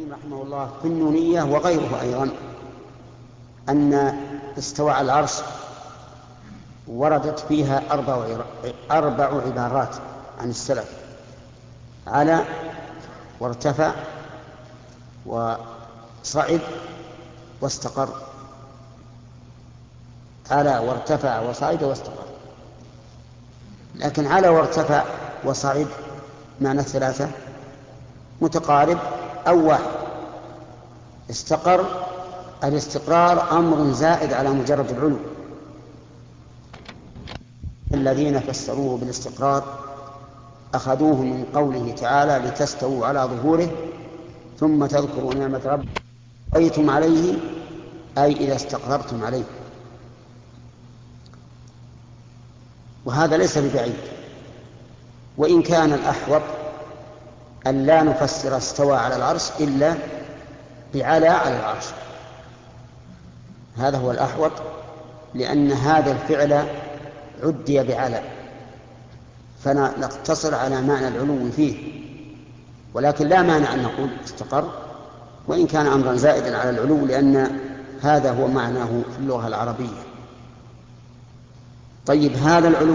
القيم رحمه الله في النونية وغيره أيضا أن استوى على العرش وردت فيها أربع عبارات عن السلف: على، وارتفع، وصعد، واستقر. على وارتفع وصعد واستقر. لكن على وارتفع وصعد معنى الثلاثة متقارب أو واحد. استقر، الاستقرار أمر زائد على مجرد العلو. الذين فسروه بالاستقرار أخذوه من قوله تعالى: لتستووا على ظهوره ثم تذكروا نعمة ربكم استويتم عليه، أي إذا استقررتم عليه. وهذا ليس ببعيد، وإن كان الأحوط أن لا نفسر استوى على العرش إلا بعلى على العرش. هذا هو الأحوط، لأن هذا الفعل عدي بعلى، فنقتصر على معنى العلو فيه. ولكن لا مانع أن نقول استقر، وإن كان أمرا زائدا على العلو، لأن هذا هو معناه في اللغة العربية. طيب، هذا العلو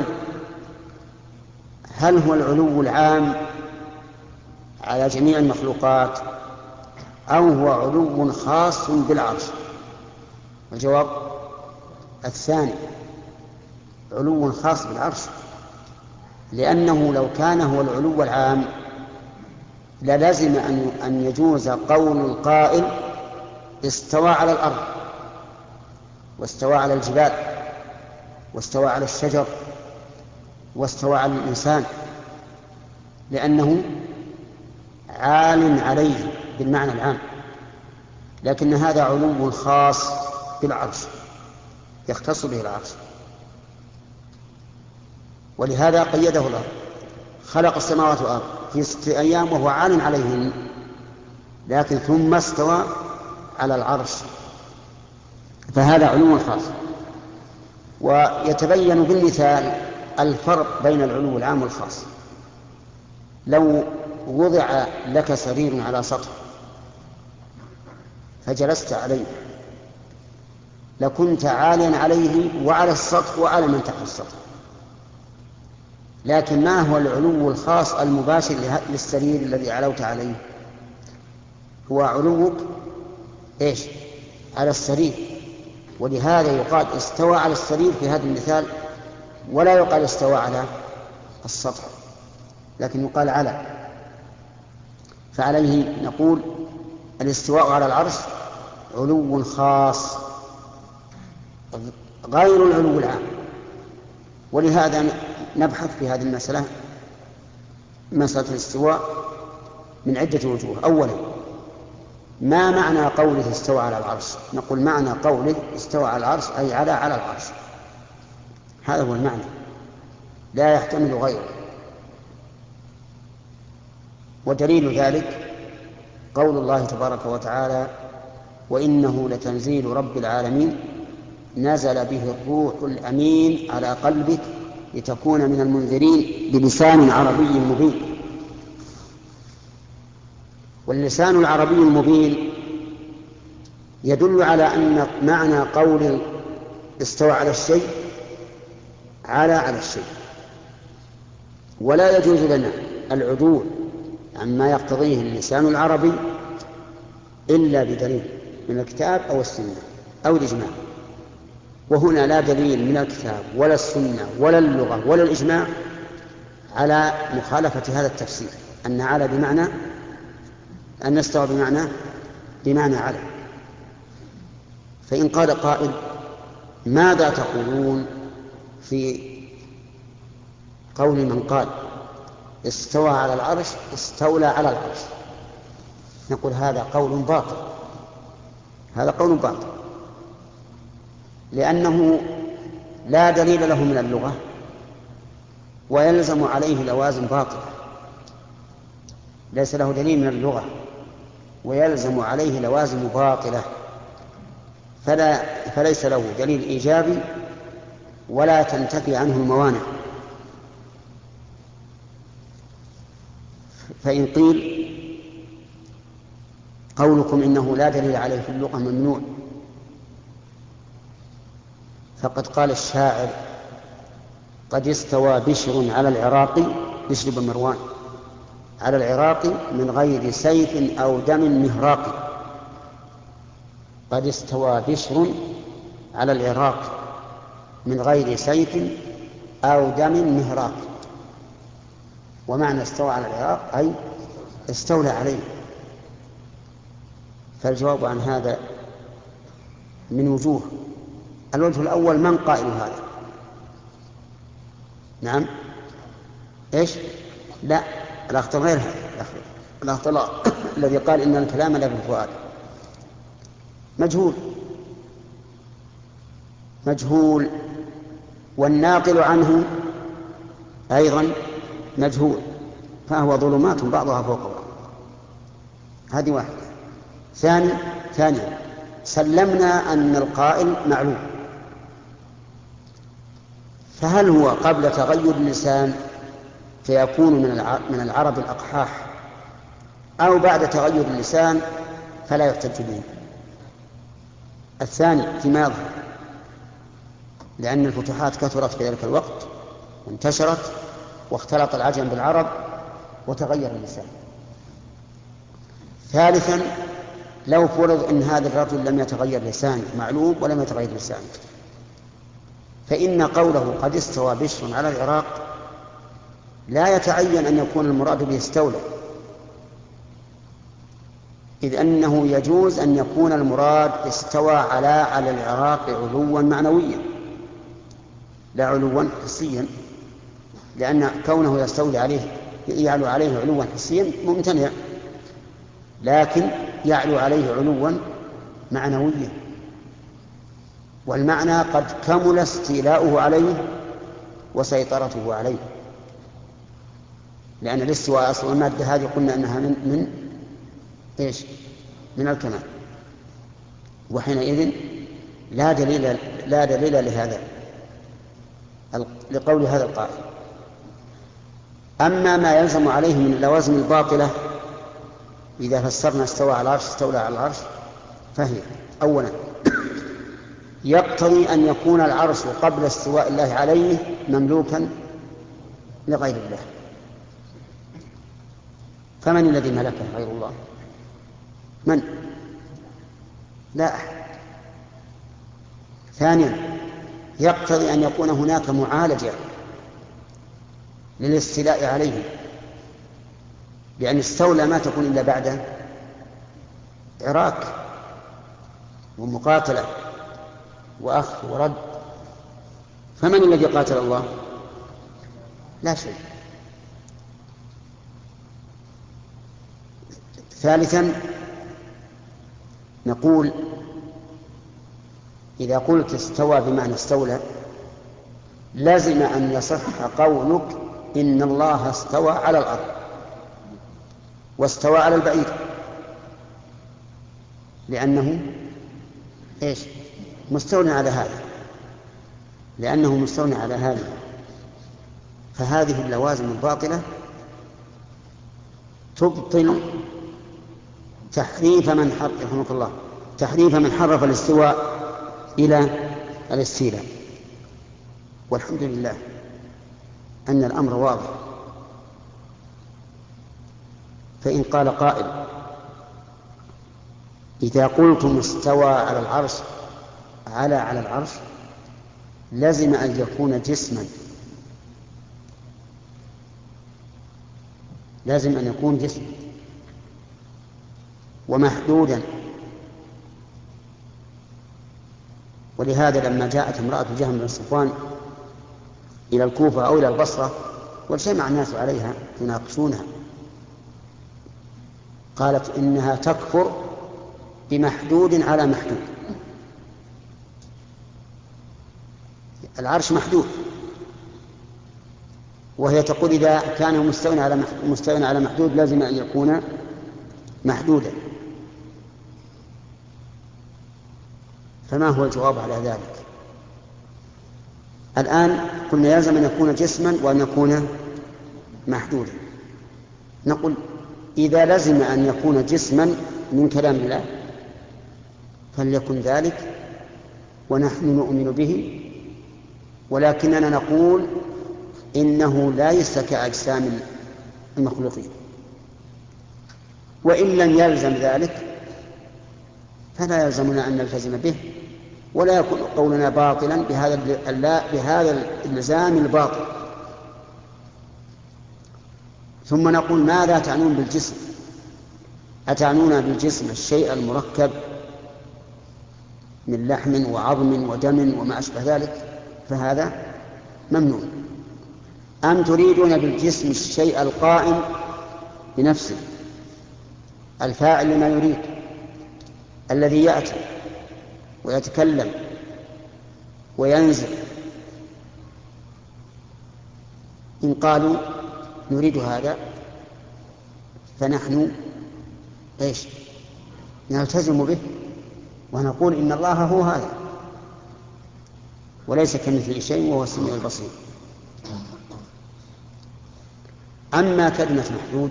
هل هو العلو العام على جميع المخلوقات، أو هو علو خاص بالعرش؟ الجواب الثاني، علو خاص بالعرش، لأنه لو كان هو العلو العام للزم أن يجوز قول القائل: استوى على الأرض، واستوى على الجبال، واستوى على الشجر، واستوى على الإنسان، لأنه عال عليه بالمعنى العام. لكن هذا علو خاص بالعرش، يختص به العرش، ولهذا قيده الله: خلق السماوات والأرض في 6 أيام وهو عال عليهن، لكن ثم استوى على العرش، فهذا علو خاص. ويتبين بالمثال الفرق بين العلو العام والخاص. لو وضع لك سرير على سطح فجلست عليه لكنت عاليا عليه وعلى السطح وعلى من تحت السطح. لكن ما هو العلو الخاص المباشر للسرير الذي علوت عليه؟ هو علوك إيش؟ على السرير. ولهذا يقال استوى على السرير في هذا المثال، ولا يقال استوى على السطح، لكن يقال على. فعليه نقول الاستواء على العرش علو خاص غير العلو العام. ولهذا نبحث في هذه المسألة، مسألة الاستواء، من عدة وجوه. أولا، ما معنى قوله استوى على العرش؟ نقول معنى قوله استوى على العرش أي على العرش، هذا هو المعنى، لا يحتمل غيره. ودليل ذلك قول الله تبارك وتعالى: وإنه لتنزيل رب العالمين نزل به الروح الأمين على قلبك لتكون من المنذرين بلسان عربي مبين. واللسان العربي المبين يدل على أن معنى قول استوى على الشيء على الشيء، ولا يجوز لنا العدول عما يقتضيه اللسان العربي إلا بدليل من الكتاب أو السنة أو الإجماع. وهنا لا دليل من الكتاب ولا السنة ولا اللغة ولا الإجماع على مخالفة هذا التفسير، أن على بمعنى أن استوى بمعنى على. فإن قال قائل: ماذا تقولون في قول من قال استوى على العرش استولى على العرش؟ نقول هذا قول باطل، هذا قول باطل، لأنه لا دليل له من اللغة، ويلزم عليه لوازم باطلة. ليس له دليل من اللغة ويلزم عليه لوازم باطلة، فليس له دليل إيجابي ولا تنتفي عنه الموانع. فإن قيل قولكم إنه لا دليل عليه في اللغة ممنوع، فقد قال الشاعر: قد استوى بشر على العراق، بشر بن مروان، على العراق من غير سيف أو دم مهراق. قد استوى بشر على العراق من غير سيف أو دم مهراق. ومعنى استوى على العراق أي استولى عليه. فالجواب عن هذا من وجوه. الوجه الأول: من قائل هذا؟ نعم، إيش؟ لا، الأخطر غير هذا، الأخطر الذي قال إن الكلام لا بالفؤاد. مجهول، والناقل عنه أيضا مجهول، فهو ظلمات بعضها فوق بعض. هذه واحدة. ثانيا سلمنا أن القائل معلوم، فهل هو قبل تغير اللسان فيكون من العرب الأقحاح، أو بعد تغير اللسان فلا يحتج به؟ الثاني فيما يظهر، لأن الفتوحات كثرت في ذلك الوقت وانتشرت واختلط العجم بالعرب وتغير اللسان. ثالثا لو فرض أن هذا الرجل لم يتغير لسانه، معلوم ولم يتغير لسانه، فإن قوله قد استوى بشر على العراق لا يتعين أن يكون المراد به استولى، إذ أنه يجوز أن يكون المراد استوى على العراق علوا معنويا لا علوا حسيا، لأن كونه يستولي عليه يعلو عليه علوا حسيا ممتنع، لكن يعلو عليه علوا معنويا، والمعنى قد كمل استيلاؤه عليه وسيطرته عليه، لأن الاستواء أصل المادة هذه قلنا أنها من إيش؟ من الكمال، وحينئذ لا دليل لهذا لقول هذا القائل. أما ما يلزم عليه من اللوازم الباطلة إذا فسرنا استوى على العرش استولى على العرش، فهي: أولا يقتضي أن يكون العرش قبل استواء الله عليه مملوكا لغير الله، فمن الذي ملكه غير الله؟ من؟ لا أحد. ثانيا يقتضي أن يكون هناك معالجة للاستيلاء عليه، لأن استولى ما تكون إلا بعد عراك ومقاتلة وأخذ ورد، فمن الذي قاتل الله؟ لا شيء. ثالثا نقول إذا قلت استوى بمعنى استولى لازم أن يصح قولك إن الله استوى على الأرض واستوى على البعير، لأنه إيش؟ مستولى على هذا، لأنه مستولى على هذا. فهذه اللوازم الباطلة تبطل تحريف من حرف الاستواء إلى الاستيلاء. والحمد لله أن الأمر واضح. فإن قال قائل: إذا قلتم استوى على العرش على العرش لازم أن يكون جسما، لازم أن يكون جسما ومحدودا. ولهذا لما جاءت امرأة جهم بن صفوان إلى الكوفة أو إلى البصرة واجتمع الناس عليها يناقشونها، قالت إنها تكفر بمحدود على محدود. العرش محدود، وهي تقول إذا كان مستوى على محدود لازم أن يكون محدودا. فما هو الجواب على ذلك؟ الآن قلنا يلزم أن يكون جسما وأن يكون محدودا. نقول إذا لزم أن يكون جسما من كلام الله فليكن ذلك ونحن نؤمن به، ولكننا نقول إنه ليس كأجسام المخلوقين. وإن لم يلزم ذلك فلا يلزمنا أن نلتزم به، ولا يكون قولنا باطلا بهذا الإلزام الباطل. ثم نقول ماذا تعنون بالجسم؟ أتعنون بالجسم الشيء المركب من لحم وعظم ودم وما أشبه ذلك؟ فهذا ممنوع. أم تريدون بالجسم الشيء القائم بنفسه الفاعل لما يريد الذي يأتي ويتكلم وينزل؟ إن قالوا نريد هذا فنحن نلتزم به ونقول إن الله هو هذا وليس كمثله شيء وهو السميع البصير. أما كلمة محدود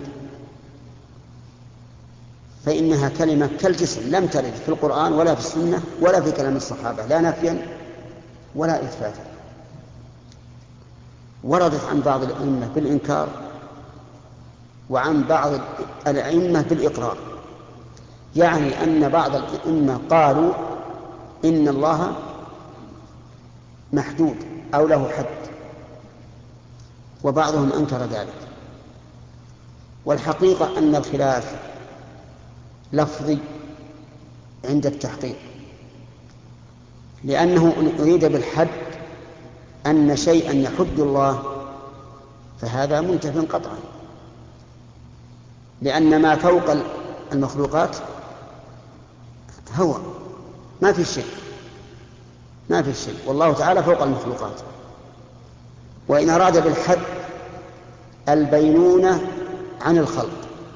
فإنها كلمة كالجسم، لم ترد في القرآن ولا في السنة ولا في كلام الصحابة، لا نفيا ولا إثباتا. وردت عن بعض الأئمة بالإنكار وعن بعض الأئمة بالإقرار، يعني أن بعض الأئمة قالوا إن الله محدود أو له حد، وبعضهم أنكر ذلك. والحقيقة أن الخلاف لفظي عند التحقيق، لأنه إن أريد بالحد أن شيئا يحد الله فهذا منتف قطعا، لأن ما فوق المخلوقات هو ما في شيء، والله تعالى فوق المخلوقات. وإن أراد بالحد البينونة عن الخلق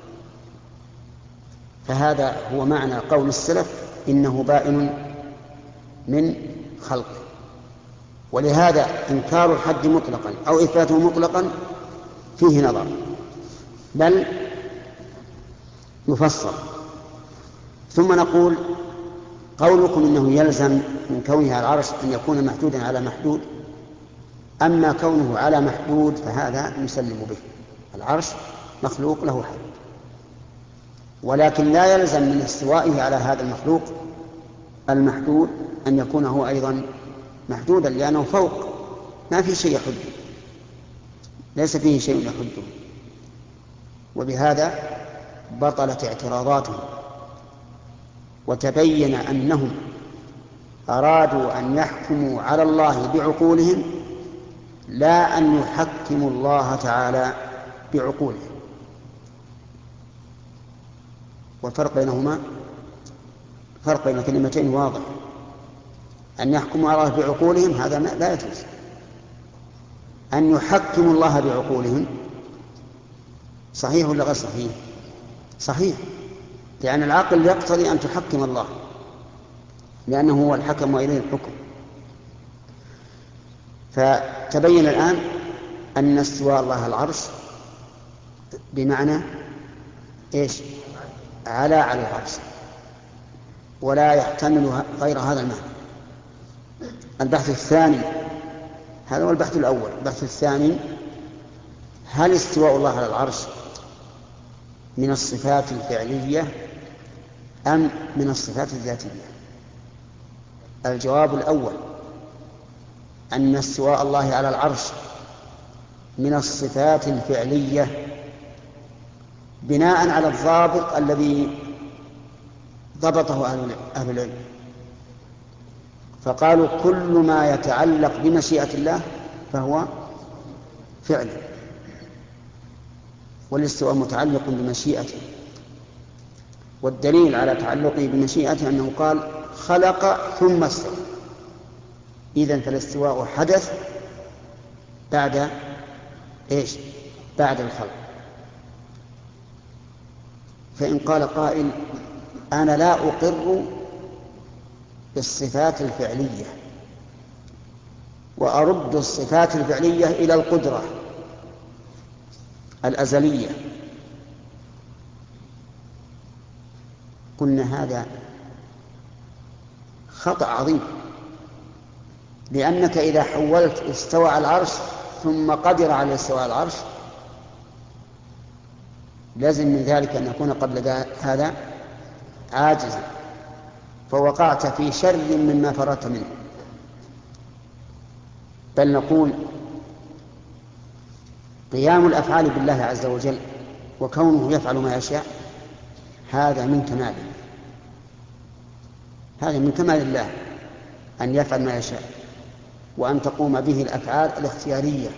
فهذا هو معنى قول السلف إنه بائن من خلقه. ولهذا إنكار الحد مطلقا أو إثباته مطلقا فيه نظر، بل يفصل. ثم نقول قولكم إنه يلزم من كونه على العرش أن يكون محدودا على محدود، أما كونه على محدود فهذا نسلم به، العرش مخلوق له حد، ولكن لا يلزم من استوائه على هذا المخلوق المحدود أن يكون هو أيضا محدودا، لأنه فوق ما في شيء يحده، ليس فيه شيء يحده. وبهذا بطلت اعتراضاتهم، وتبين أنهم أرادوا أن يحكموا على الله بعقولهم لا أن يحكموا الله تعالى بعقولهم. والفرق بينهما فرق بين كلمتين واضح. أن يحكموا على الله بعقولهم هذا لا يجوز، أن يحكموا الله بعقولهم صحيح ولا غير صحيح؟ صحيح، لأن العقل يقتضي أن تحكم الله لأنه هو الحكم وإليه الحكم. فتبين الآن أن استواء الله على العرش بمعنى على العرش، ولا يحتمل غير هذا المعنى. البحث الثاني، هذا هو البحث الأول. البحث الثاني: هل استواء الله على العرش من الصفات الفعلية أم من الصفات الذاتية؟ الجواب الأول أن استواء الله على العرش من الصفات الفعلية بناء على الضابط الذي ضبطه أهل العلم، فقالوا كل ما يتعلق بمشيئة الله فهو فعل، والاستواء متعلق بمشيئته. والدليل على تعلقه بمشيئته أنه قال خلق ثم استوى، إذن فالاستواء حدث بعد بعد الخلق. فإن قال قائل أنا لا أقر بالصفات الفعلية وأرد الصفات الفعلية إلى القدرة الأزلية، قلنا هذا خطأ عظيم، لأنك إذا حولت استوى على العرش ثم قدر على استواء على العرش لازم من ذلك أن يكون قبل هذا عاجزا، فوقعت في شر مما فررت منه. بل نقول قيام الأفعال بالله عز وجل وكونه يفعل ما يشاء هذا من كماله، هذا من كمال الله أن يفعل ما يشاء وأن تقوم به الأفعال الاختيارية.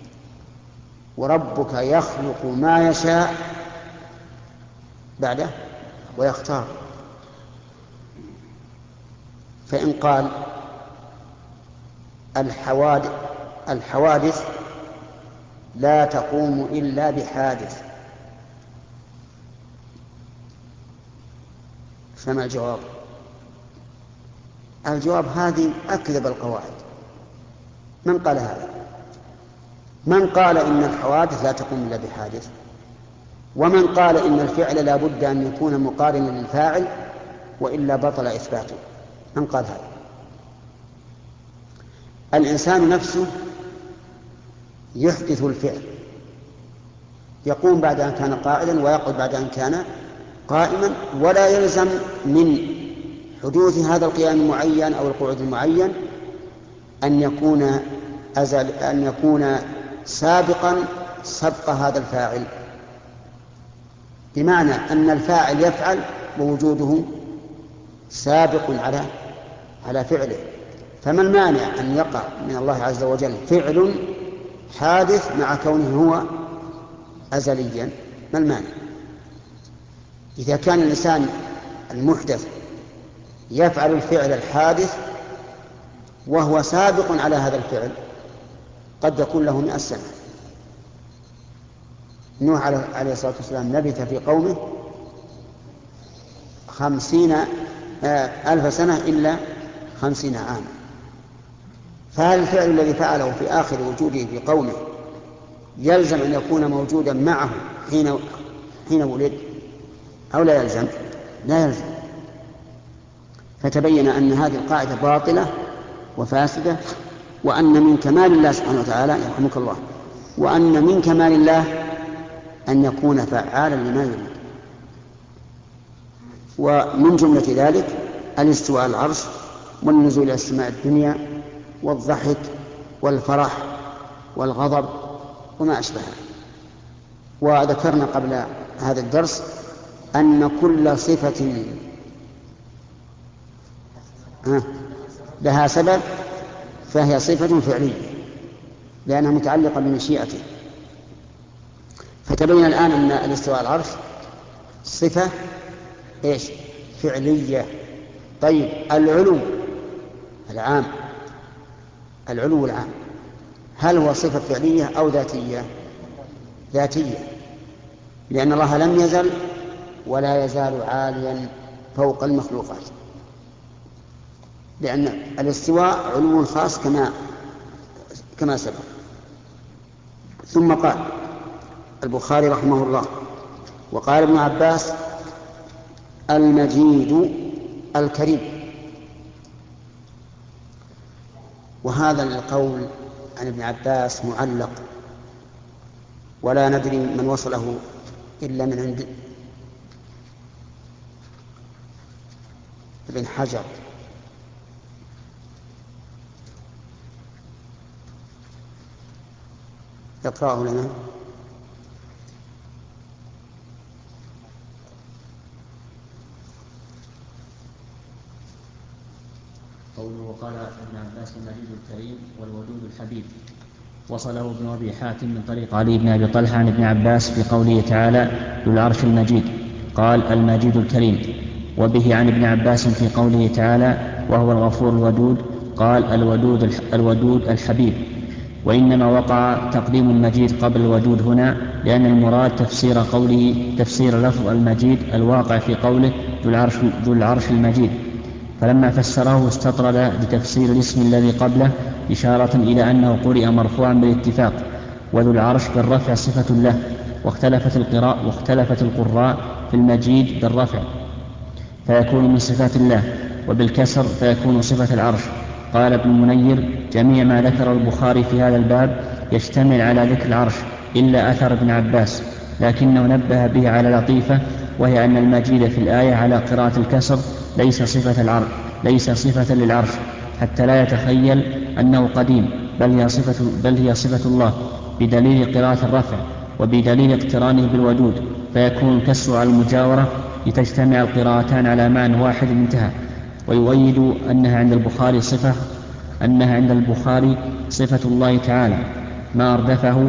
وربك يخلق ما يشاء بعده ويختار. فإن قال الحوادث لا تقوم إلا بحادث، فما الجواب؟ الجواب هذه أكذب القواعد. من قال هذا؟ من قال إن الحوادث لا تقوم إلا بحادث؟ ومن قال إن الفعل لا بد أن يكون مقارنا للفاعل وإلا بطل إثباته؟ من قال هذا؟ الإنسان نفسه يحدث الفعل، يقوم بعد أن كان قاعدا ويقعد بعد أن كان قائما، ولا يلزم من حدوث هذا القيام المعين أو القعود المعين أن يكون سابقا سبق هذا الفاعل، بمعنى أن الفاعل يفعل ووجوده سابق على فعله. فما المانع أن يقع من الله عز وجل فعل حادث مع كونه هو أزليا؟ ما المانع؟ إذا كان الإنسان المحدث يفعل الفعل الحادث وهو سابق على هذا الفعل قد يكون له 100 سنة. نوح عليه الصلاة والسلام لبث في قومه 50,000 سنة إلا 50 عاما. فهل الفعل الذي فعله في آخر وجوده في قومه يلزم أن يكون موجودا معه حين ولد أو لا يلزم؟ لا يلزم. فتبين أن هذه القاعدة باطلة وفاسدة، وأن من كمال الله سبحانه وتعالى يرحمك الله، وأن من كمال الله أن يكون فعالا لما يريد. ومن جملة ذلك الاستواء على العرش والنزول إلى السماء الدنيا والضحك والفرح والغضب وما أشبهها. وذكرنا قبل هذا الدرس أن كل صفة لها سبب فهي صفة فعلية لأنها متعلقة بمشيئته. فتبين الآن أن الاستواء على العرش صفة فعلية. طيب العلو العام هل هو صفة فعلية أو ذاتية؟ ذاتية، لأن الله لم يزل ولا يزال عاليا فوق المخلوقات، لأن الاستواء علو خاص كما سبق. ثم قال البخاري رحمه الله: وقال ابن عباس: المجيد الكريم. وهذا القول عن ابن عباس معلق، ولا ندري من وصله إلا من عند ابن حجر. يقرأه لنا. قوله: وقال ابن عباس: المجيد الكريم والودود الحبيب. وصله ابن أبي حاتم من طريق علي بن أبي طلحة عن ابن عباس في قوله تعالى: ذو العرش المجيد، قال: المجيد الكريم. وبه عن ابن عباس في قوله تعالى: وهو الغفور الودود، قال: الودود الحبيب. وإنما وقع تقديم المجيد قبل الودود هنا لأن المراد تفسير لفظ المجيد الواقع في قوله ذو العرش المجيد، فلما فسره استطرد لتفسير الاسم الذي قبله إشارة إلى أنه قرئ مرفوعا بالاتفاق، وذو العرش بالرفع صفة له، واختلفت القراء في المجيد بالرفع. فيكون من صفات الله، وبالكسر فيكون صفة العرش. قال ابن المنير: جميع ما ذكر البخاري في هذا الباب يشتمل على ذكر العرش إلا أثر ابن عباس، لكنه نبه به على لطيفة، وهي أن المجيد في الآية على قراءة الكسر ليس صفة للعرش، حتى لا يتخيل أنه قديم، بل هي صفة الله، بدليل قراءة الرفع وبدليل اقترانه بالودود، فيكون الكسر على المجاورة لتجتمع القراءتان على معنى واحد انتهى. ويؤيد أنها عند البخاري صفة الله تعالى ما أردفه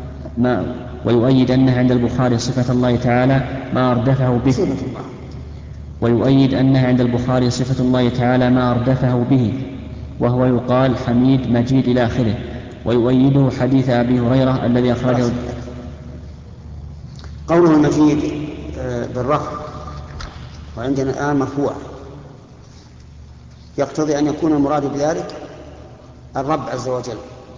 به، وهو يقال حميد مجيد إلى آخره. ويؤيده حديث أبي هريرة الذي أخرجه. قوله المجيد بالرفع وعندنا الآن مرفوع يقتضي أن يكون المراد بذلك الرب عز وجل.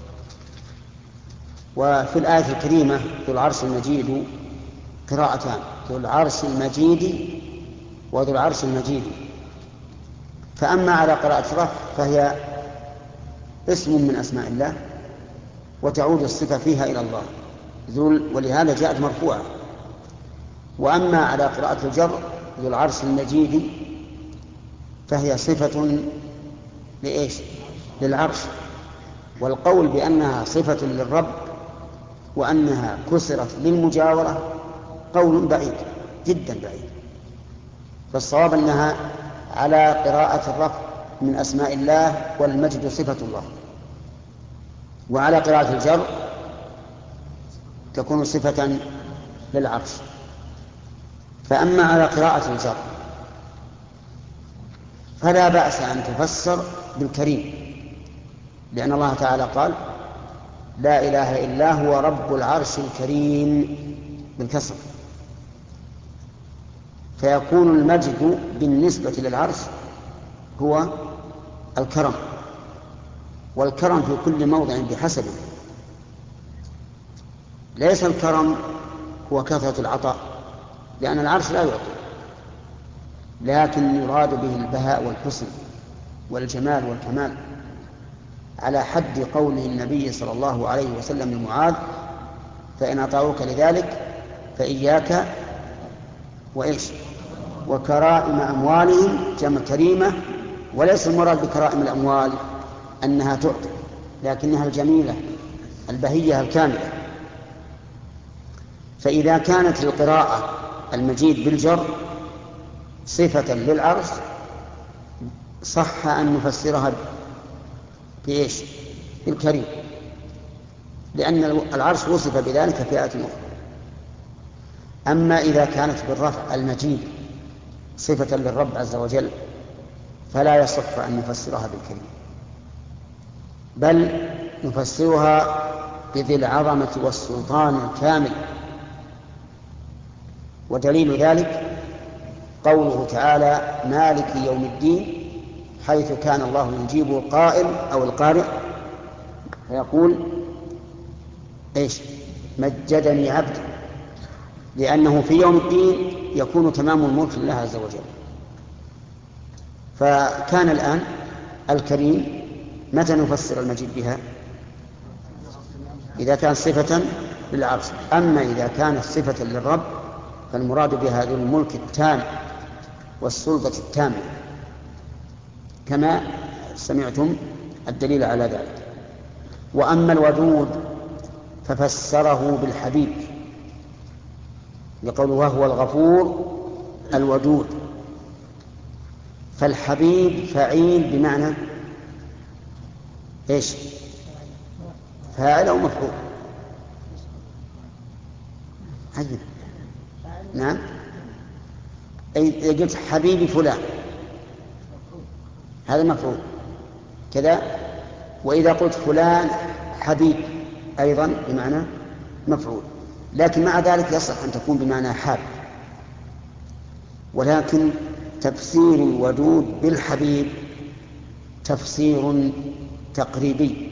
وفي الآية الكريمة ذو العرش المجيد قراءتان: ذو العرش المجيد وذو العرش المجيد. فأما على قراءة الرفع فهي اسم من أسماء الله وتعود الصفة فيها إلى الله ولهذا جاءت مرفوعة. وأما على قراءة الجر ذو العرش المجيد فهي صفة لإيش؟ للعرش. والقول بأنها صفة للرب وأنها كسرت للمجاورة قول بعيد جدا بعيد، فالصواب أنها على قراءة الرفع من أسماء الله والمجد صفة الله، وعلى قراءة الجر تكون صفة للعرش. فأما على قراءة الجر فلا بأس أن تفسر بالكريم، لأن الله تعالى قال: لا إله إلا هو رب العرش الكريم بالكسر، فيكون المجد بالنسبة للعرش هو الكرم، والكرم في كل موضع بحسبه. ليس الكرم هو كثرة العطاء، لأن العرش لا يعطي، لكن يراد به البهاء والحسن والجمال والكمال، على حد قوله النبي صلى الله عليه وسلم لمعاذ: فإن أطاعوك لذلك فإياك وإيش وكرائم أموالهم، جمع كريمة. وليس المراد بكرائم الأموال أنها تعطي، لكنها الجميلة البهية الكاملة. فإذا كانت القراءة المجيد بالجر صفة للعرش صح أن نفسرها بإيش؟ بالكريم، لأن العرش وصف بذلك في آية أخرى. أما إذا كانت بالرفع المجيد صفة للرب عز وجل فلا يصح أن نفسرها بالكريم، بل نفسرها بذي العظمة والسلطان الكامل. ودليل ذلك قوله تعالى: مالك يوم الدين، حيث كان الله يجيب القائل أو القارئ فيقول: إيش؟ مجدني عبدي، لأنه في يوم الدين يكون تمام الملك لله عز وجل. فكان الآن الكريم متى نفسر المجيد بها؟ إذا كان صفة للعرش. أما إذا كانت صفة للرب فالمراد بها ذو الملك التام والسلطة التامة، كما سمعتم الدليل على ذلك. وأما الودود ففسره بالحبيب يقول: وهو الغفور الودود. فالحبيب فعيل بمعنى إيش؟ فاعل أو مفعول؟ عجب. نعم، أي قلت حبيبي فلان هذا مفعول كذا، وإذا قلت فلان حبيب أيضا بمعنى مفعول، لكن مع ذلك يصح أن تكون بمعنى حاب. ولكن تفسير الودود بالحبيب تفسير تقريبي،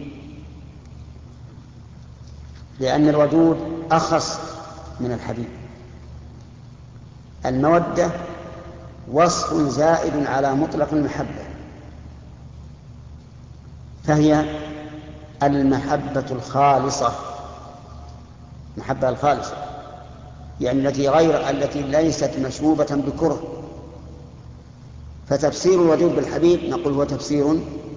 لأن الودود أخص من الحبيب. المودة وصف زائد على مطلق المحبة، فهي المحبة الخالصة، محبة الخالصة يعني التي ليست مشوبة بكره. فتفسير الودود بالحبيب نقول هو تفسير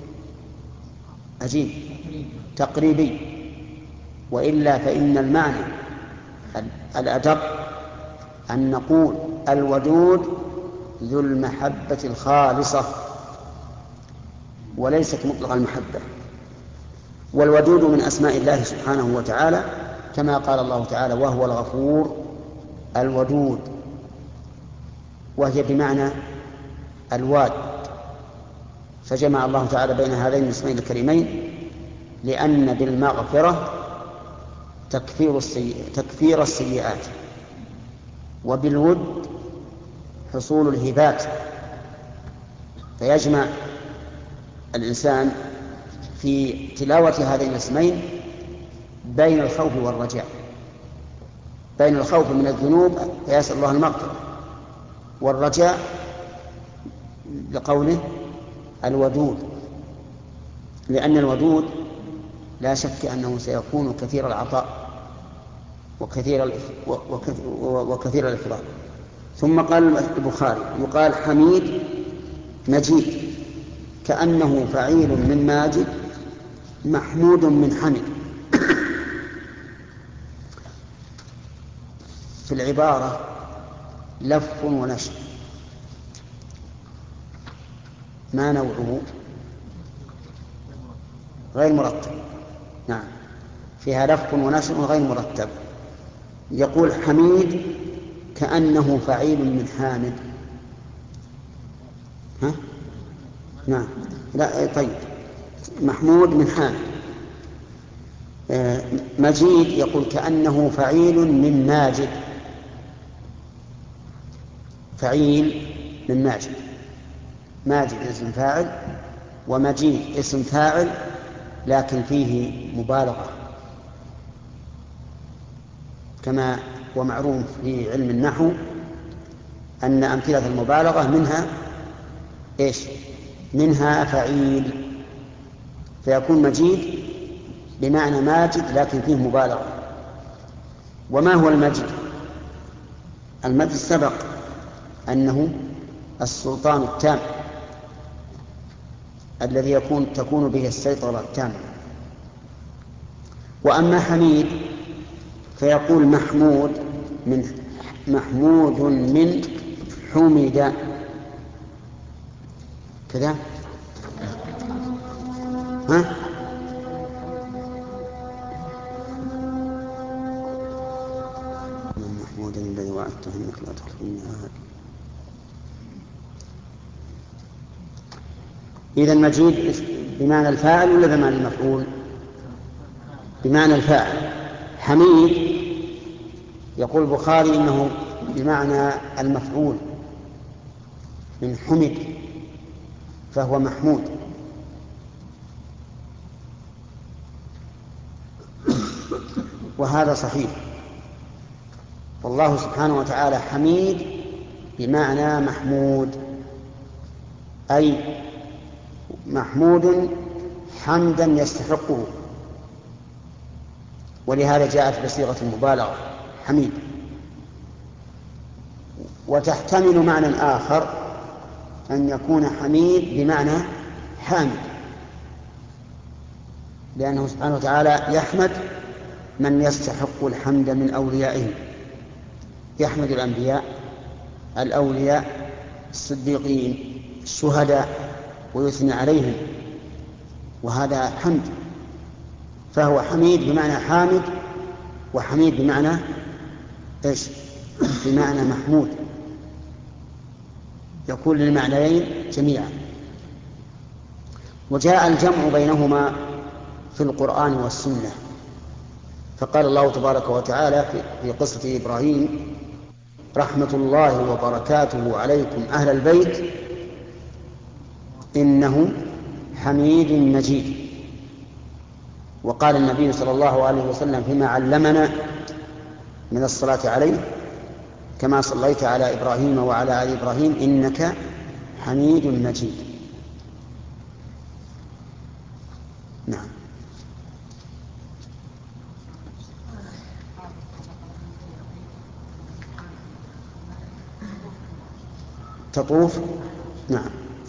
عجيب تقريبي، وإلا فإن المعنى الأدق أن نقول الودود ذو المحبة الخالصة وليست مطلق المحبة. والودود من أسماء الله سبحانه وتعالى، كما قال الله تعالى وهو الغفور الودود، وهي بمعنى الواد، فجمع الله تعالى بين هذين الاسمين الكريمين لأن بالمغفرة تكفير السيئات، وبالود حصول الهبات، فيجمع الإنسان في تلاوة هذين الاسمين بين الخوف والرجاء، بين الخوف من الذنوب فيسأل الله المغفرة، والرجاء لقوله الودود، لأن الودود لا شك أنه سيكون كثير العطاء وكثير الإفراط. ثم قال البخاري يقال حميد مجيد، كأنه فعيل من ماجد محمود من حمد. في العبارة لف ونشر، ما نوعه؟ غير مرتب. نعم، فيها لف ونشر غير مرتب. يقول حميد كأنه فعيل من حامد. ها؟ نعم، لا طيب، محمود من حامد. مجيد يقول كأنه فعيل من ماجد، فعيل من ماجد، ماجد اسم فاعل ومجيد اسم فاعل، لكن فيه مبالغة كما هو معروف في علم النحو أن أمثلة المبالغة منها إيش؟ منها فعيل، فيكون مجيد بمعنى ماجد لكن فيه مبالغة. وما هو المجد؟ المجد سبق أنه السلطان التام الذي تكون به السيطرة التامة. وأما حميد فيقول محمود من حمد كذا. ها؟ محمود الذي وعدته انك لا تخلفني. إذا المجيد بمعنى الفاعل ولا بمعنى المفعول؟ بمعنى الفاعل. حميد يقول البخاري إنه بمعنى المفعول من حمد، فهو محمود. وهذا صحيح، والله سبحانه وتعالى حميد بمعنى محمود، أي محمود حمدا يستحقه، ولهذا جاءت بصيغة المبالغة حميد. وتحتمل معنى آخر أن يكون حميد بمعنى حامد، لأنه سبحانه وتعالى يحمد من يستحق الحمد من أوليائه، يحمد الأنبياء الأولياء الصديقين الشهداء ويثني عليهم، وهذا حمد، فهو حميد بمعنى حامد، وحميد بمعنى إيش؟ بمعنى محمود، يكون للمعنيين جميعا. وجاء الجمع بينهما في القرآن والسنة، فقال الله تبارك وتعالى في قصة إبراهيم رحمة الله وبركاته عليكم أهل البيت إنه حميد مجيد. وقال النبي صلى الله عليه وسلم فيما علمنا من الصلاة عليه كما صليت على إبراهيم وعلى آل إبراهيم إنك حميد مجيد. نعم. تطوف. نعم.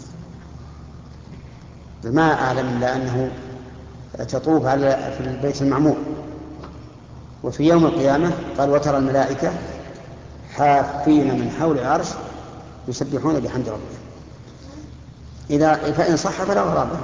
ما أعلم إلا أنه تطوف في البيت المعمور. وفي يوم القيامة قال وترى الملائكة حافين من حول العرش يسبحون بحمد ربهم. فإن صح فلا غرابة.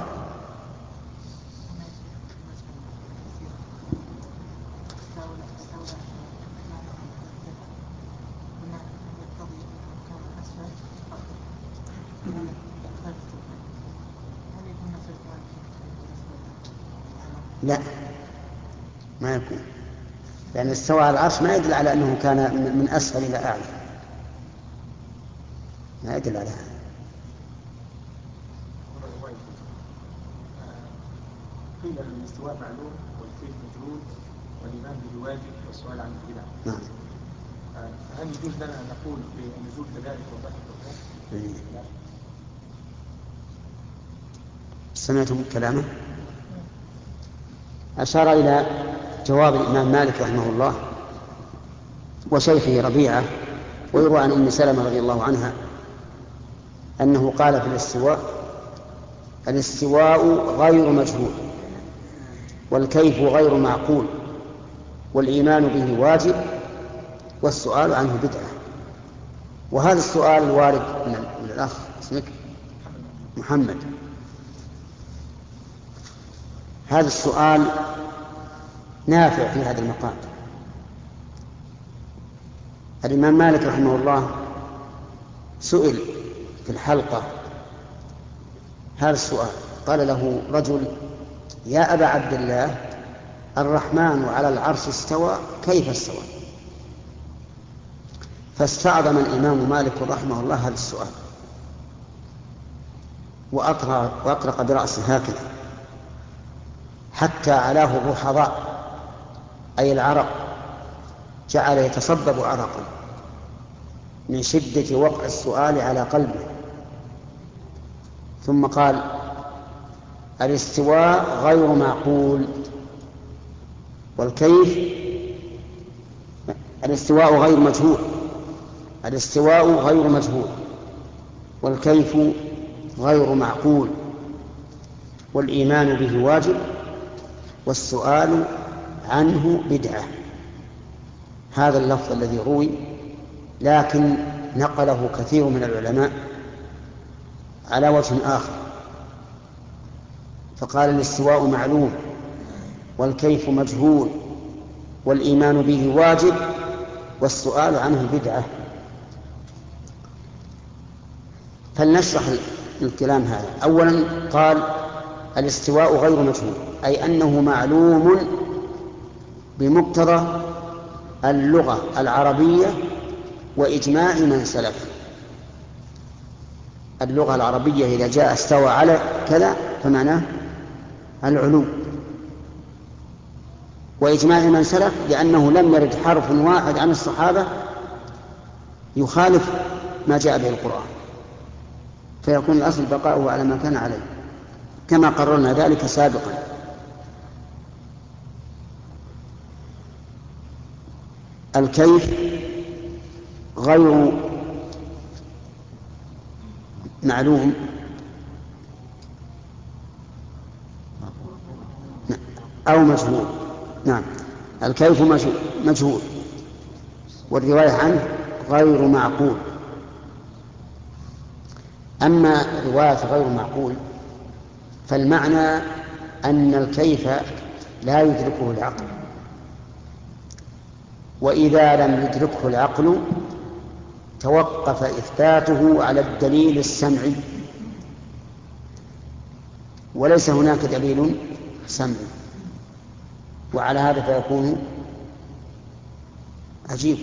لا، ما يكون، لأن استوى على العرش ما يدل على أنه كان من أسفل إلى أعلى، ما يدل على هذا. قيل أن الاستواء معلوم والكيف مجهول والإيمان به واجب والسؤال عن البدع. نعم. هل يجوز لنا أن نقول بنزول كذلك وضحك الركوع؟ سمعتم كلامه؟ أشار إلى جواب الإمام مالك رحمه الله وشيخه ربيعة، ويروى عن أم سلمة رضي الله عنها أنه قال في الاستواء غير مجهول والكيف غير معقول والإيمان به واجب والسؤال عنه بدعة. وهذا السؤال الوارد من الأخ اسمك محمد، هذا السؤال نافع في هذا المقام. الإمام مالك رحمه الله سئل في الحلقة هذا السؤال، قال له رجل يا أبا عبد الله الرحمن على العرش استوى، كيف استوى؟ فاستعظم الإمام مالك رحمه الله هذا السؤال وأطرق برأسه هكذا حتى علاه الرحضاء أي العرق، جعل يتصبب عرقا من شدة وقع السؤال على قلبه. ثم قال الاستواء غير معقول والكيف الاستواء غير مجهول، الاستواء غير مجهول والكيف غير معقول والإيمان به واجب والسؤال عنه بدعة. هذا اللفظ الذي روي، لكن نقله كثير من العلماء على وجه آخر، فقال الاستواء معلوم والكيف مجهول والإيمان به واجب والسؤال عنه بدعة. فلنشرح الكلام هذا. أولا قال الاستواء غير مجهول، أي أنه معلوم بمقتضى اللغة العربية وإجماع من سلف. اللغة العربية إذا جاء استوى على كذا فمعناه العلو، وإجماع من سلف لأنه لم يرد حرف واحد عن الصحابة يخالف ما جاء به القرآن، فيكون الأصل بقاؤه على ما كان عليه كما قررنا ذلك سابقا. الكيف غير معلوم أو مجهول. نعم، الكيف مجهول والرواية عنه غير معقول. أما رواية غير معقول فالمعنى أن الكيف لا يدركه العقل، وإذا لم يدركه العقل توقف إثباته على الدليل السمعي، وليس هناك دليل سمعي، وعلى هذا فيكون عجيب.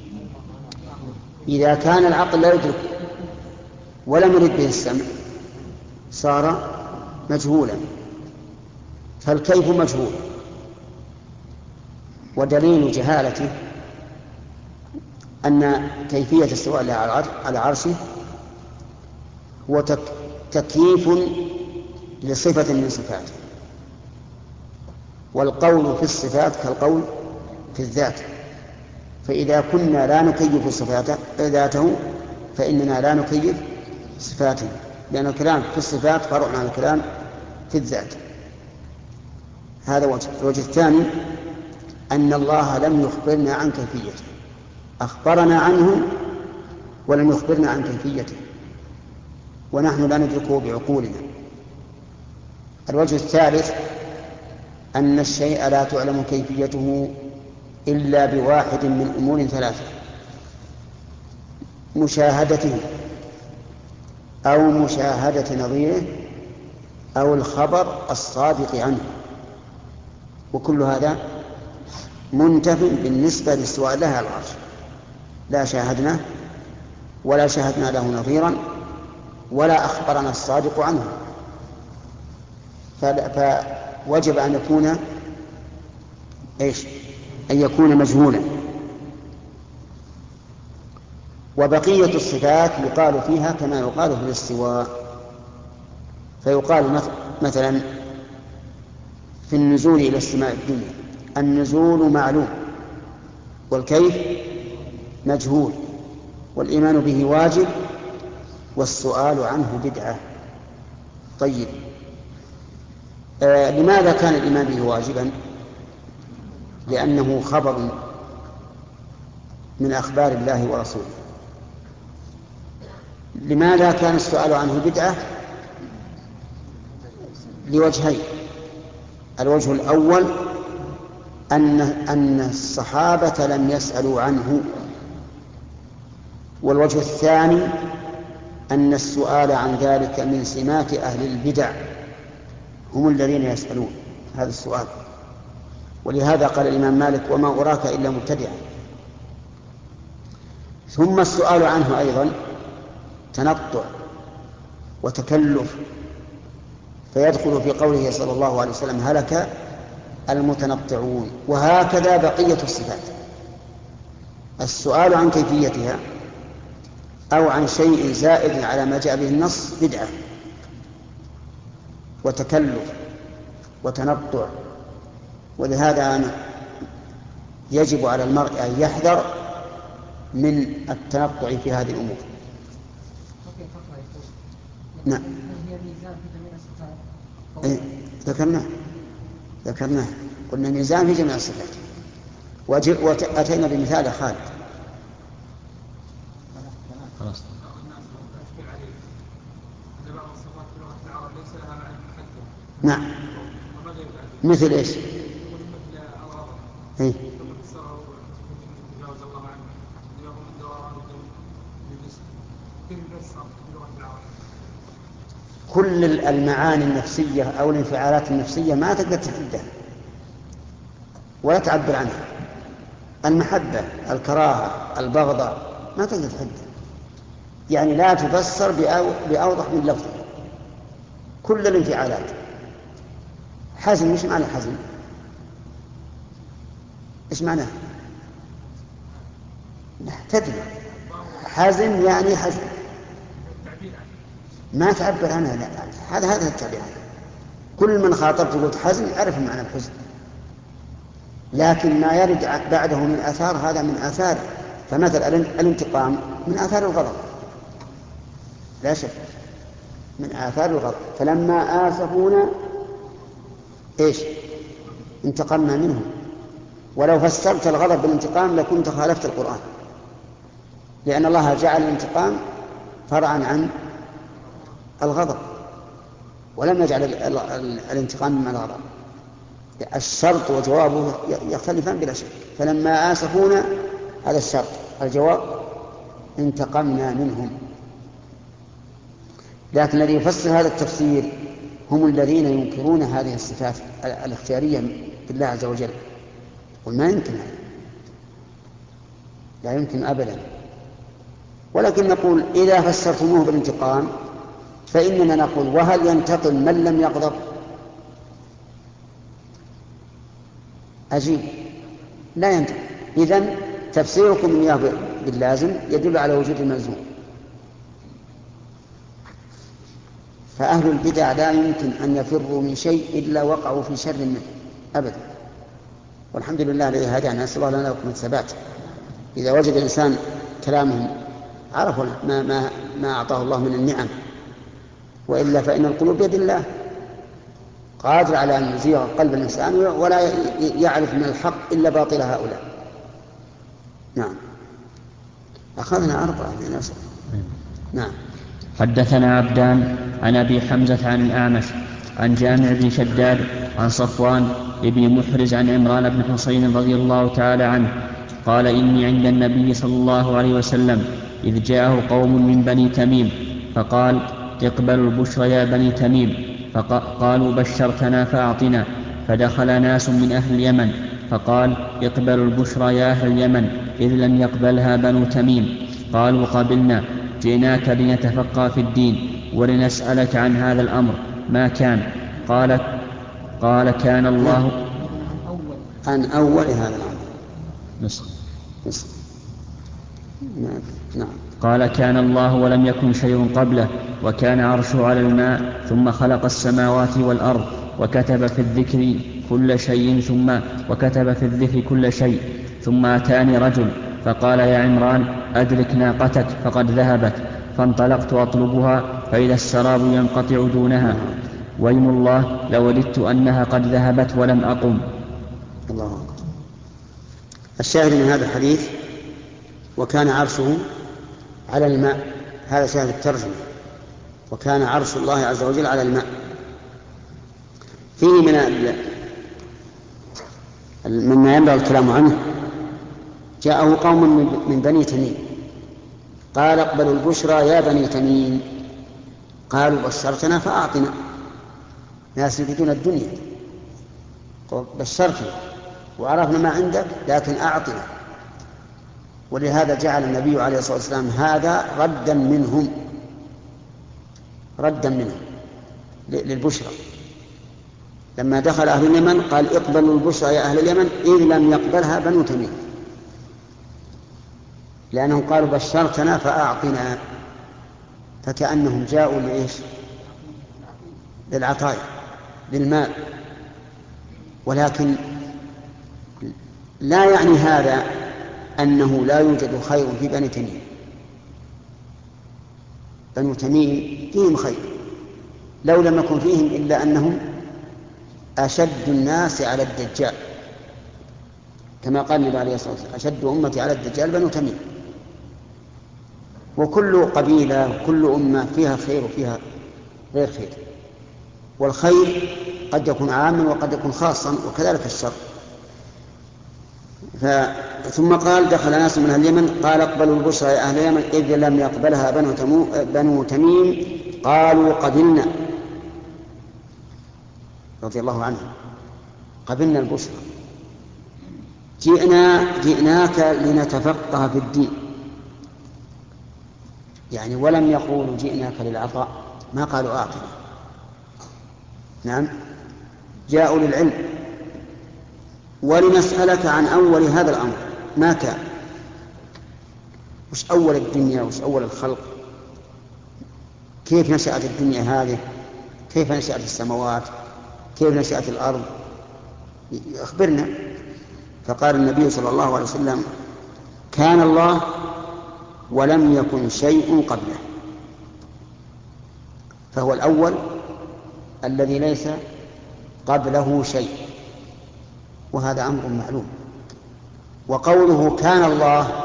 إذا كان العقل لا يدرك ولم يرد به السمع صار مجهولا، فالكيف مجهول، ودليل جهالته أن كيفية استواء الله على عرشه هو تكييف لصفة من صفاته، والقول في الصفات كالقول في الذات، فإذا كنا لا نكيف ذاته فإننا لا نكيف صفاته، لأن الكلام في الصفات فرع عن الكلام في الذات. هذا وجه. الوجه الثاني أن الله لم يخبرنا عن كيفيته، أخبرنا عنه ولم يخبرنا عن كيفيته، ونحن لا ندركه بعقولنا. الوجه الثالث أن الشيء لا تعلم كيفيته إلا بواحد من أمور ثلاثة: مشاهدته أو مشاهدة نظيره أو الخبر الصادق عنه، وكل هذا منتف بالنسبة لاستواء الله على العرش، لا شاهدنا ولا شاهدنا له نظيرا ولا أخبرنا الصادق عنه، فوجب أن يكون أن يكون مجهولا. وبقية الصفات يقال فيها كما يقال في الاستواء، فيقال مثلا في النزول إلى السماء الدنيا: النزول معلوم، والكيف مجهول، والإيمان به واجب، والسؤال عنه بدعة. طيب، لماذا كان الإيمان به واجبا؟ لأنه خبر من أخبار الله ورسوله. لماذا كان السؤال عنه بدعة؟ لوجهين: الوجه الأول أن الصحابة لم يسألوا عنه، والوجه الثاني أن السؤال عن ذلك من سمات أهل البدع، هم الذين يسألون هذا السؤال. ولهذا قال الإمام مالك: وما أراك إلا مبتدعا. ثم السؤال عنه أيضا تنطع وتكلف، فيدخل في قوله صلى الله عليه وسلم: هلك المتنطعون. وهكذا بقية الصفات: السؤال عن كيفيتها أو عن شيء زائد على ما جاء به النص بدعة وتكلف وتنطع. ولهذا يجب على المرء أن يحذر من التنطع في هذه الأمور. نعم، ذكرناه قلنا ميزان في جميع الصفات، وأتينا بمثال خالد. نعم، مثل إيش؟ كل المعاني النفسية أو الانفعالات النفسية ما تقدر تحدها ولا تعبر عنها. المحبة، الكراهة، البغضة ما تقدر تحدها، يعني لا تفسر بأوضح من لفظ. كل الانفعالات. حزن، إيش معنى حزن؟ إيش معناه؟ تدري حزن يعني حزن، ما تعبر عنها. لا، هذا التعبير. كل من خاطبت قلت حزن يعرف معنى الحزن، لكن ما يرد بعده من آثار هذا من آثار. فمثل الانتقام من آثار الغضب، لا شك من آثار الغضب. فلما آسفونا إيش؟ انتقمنا منهم. ولو فسرت الغضب بالانتقام لكنت خالفت القرآن، لأن الله جعل الانتقام فرعا عن الغضب، ولم يجعل الانتقام من الغضب. الشرط وجوابه يختلفان بلا شك. فلما آسفونا هذا الشرط، الجواب انتقمنا منهم. لكن الذي يفسر هذا التفسير هم الذين ينكرون هذه الصفات الاختيارية بالله عز وجل. وما يمكن هذا، لا يمكن أبدا. ولكن نقول إذا فسرتموه بالانتقام فإننا نقول: وهل ينتقم من لم يغضب؟ أجيب: لا ينتقم. إذن تفسيركم باللازم يدل على وجود الملزوم. فأهل البدع لا يمكن أن يفروا من شيء إلا وقعوا في شر منه أبدا. والحمد لله الذي هدانا، نسأل الله لنا لكم الثبات. إذا وجد الإنسان كلامهم عرفوا ما أعطاه الله من النعم، وإلا فإن القلوب بيد الله، قادر على أن يزيغ قلب الإنسان ولا يعرف من الحق إلا باطل هؤلاء. نعم. أخذنا 4 من نفسه. نعم. حدثنا عبدان عن أبي حمزة عن الأعمش عن جامع بن شداد عن صفوان بن محرز عن عمران بن حصين رضي الله تعالى عنه قال: إني عند النبي صلى الله عليه وسلم إذ جاءه قوم من بني تميم فقال: اقبلوا البشر يا بني تميم. فقالوا: بشرتنا فأعطنا. فدخل ناس من أهل اليمن فقال: اقبلوا البشر يا أهل اليمن إذ لم يقبلها بنو تميم. قالوا: قبلنا، جئناك لنتفقه في الدين ولنسألك عن هذا الأمر ما كان. قال: كان الله عن أول هذا الأمر. نسخ. نعم. قال: كان الله ولم يكن شيء قبله، وكان عرشه على الماء، ثم خلق السماوات والأرض، وكتب في الذكر كل شيء ثم أتاني رجل فقال: يا عمران أدرك ناقتك فقد ذهبت. فانطلقت أطلبها فإذا السراب ينقطع دونها، ويم الله لوددت أنها قد ذهبت ولم أقم. الله أكبر. الشاهد من هذا الحديث: وكان عرشه على الماء، هذا شاهد الترجمة. وكان عرش الله عز وجل على الماء. فيه مما ينبغي الكلام عنه: جاءه قوم من بني تميم قال: اقبلوا البشرى يا بني تميم. قالوا: بشرتنا فأعطنا. ناس يريدون الدنيا، بشرتنا وعرفنا ما عندك لكن أعطنا. ولهذا جعل النبي عليه الصلاة والسلام هذا ردا منهم للبشرى. لما دخل أهل اليمن قال: اقبلوا البشرى يا أهل اليمن إذ لم يقبلها بنو تميم، لأنهم قالوا: بشرتنا فأعطنا، فكأنهم جاءوا لإيش؟ للعطايا، للمال. ولكن لا يعني هذا أنه لا يوجد خير في بني تميم. بنو تميم فيهم خير، لو لم يكن فيهم إلا أنهم أشد الناس على الدجال، كما قال النبي عليه الصلاة والسلام: أشد أمتي على الدجال بنو تميم. وكل قبيلة وكل أمة فيها خير وفيها غير خير، والخير قد يكون عاما وقد يكون خاصا، وكذلك الشر. ثم قال: دخل ناس من أهل اليمن قال: اقبلوا البشرى يا أهل اليمن إذ لم يقبلها بنو تميم. قالوا: قبلنا، رضي الله عنهم، قبلنا البشرى، جئناك لنتفقه في الدين. يعني ولم يقولوا جئناك للعطاء، ما قالوا أعطنا. نعم، جاءوا للعلم. ولنسألك عن أول هذا الأمر ما كان. وش أول الدنيا؟ وش أول الخلق؟ كيف نشأت الدنيا هذه؟ كيف نشأت السماوات؟ كيف نشأت الأرض؟ أخبرنا. فقال النبي صلى الله عليه وسلم: كان الله ولم يكن شيء قبله. فهو الأول الذي ليس قبله شيء، وهذا أمر معلوم. وقوله كان الله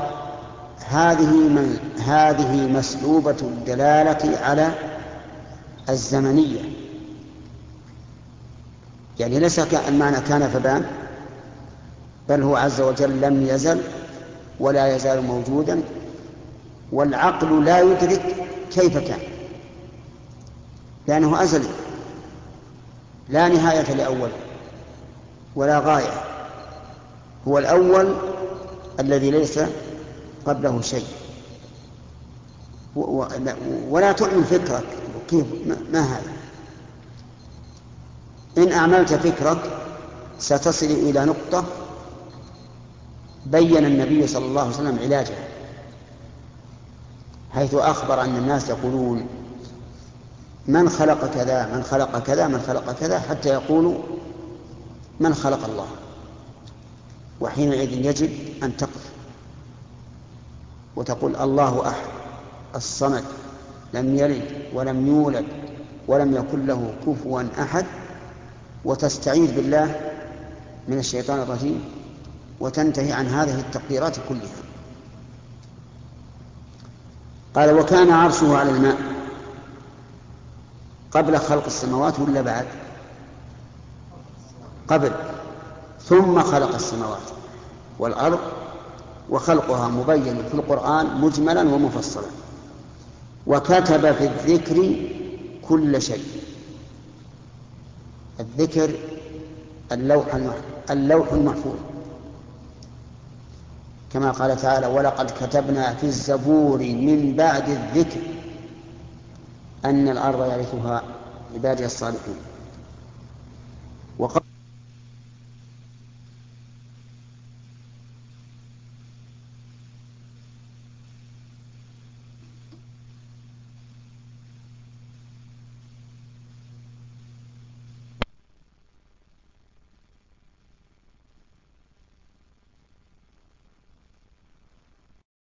هذه مسلوبة الدلالة على الزمنية، يعني ليس المعنى كان فبان، بل هو عز وجل لم يزل ولا يزال موجودا، والعقل لا يدرك كيف كان، لأنه أزلي لا نهاية لأول ولا غاية. هو الأول الذي ليس قبله شيء. ولا تؤمن فكرك كيف ما هذا. إن أعملت فكرك ستصل إلى نقطة بين النبي صلى الله عليه وسلم علاجها، حيث أخبر أن الناس يقولون من خلق كذا من خلق كذا من خلق كذا، حتى يقولوا من خلق الله. وحينئذ يجب أن تقف وتقول الله أحد الصمد لم يلد ولم يولد ولم يكن له كفوا أحد، وتستعيذ بالله من الشيطان الرجيم وتنتهي عن هذه التقديرات كلها. قال وكان عرشه على الماء قبل خلق السماوات ولا بعد؟ قبل، ثم خلق السماوات والأرض، وخلقها مبين في القرآن مجملا ومفصلا. وكتب في الذكر كل شيء. الذكر اللوح المحفوظ، كما قال تعالى ولقد كتبنا في الزبور من بعد الذكر أن الأرض يرثها عبادي الصالحون.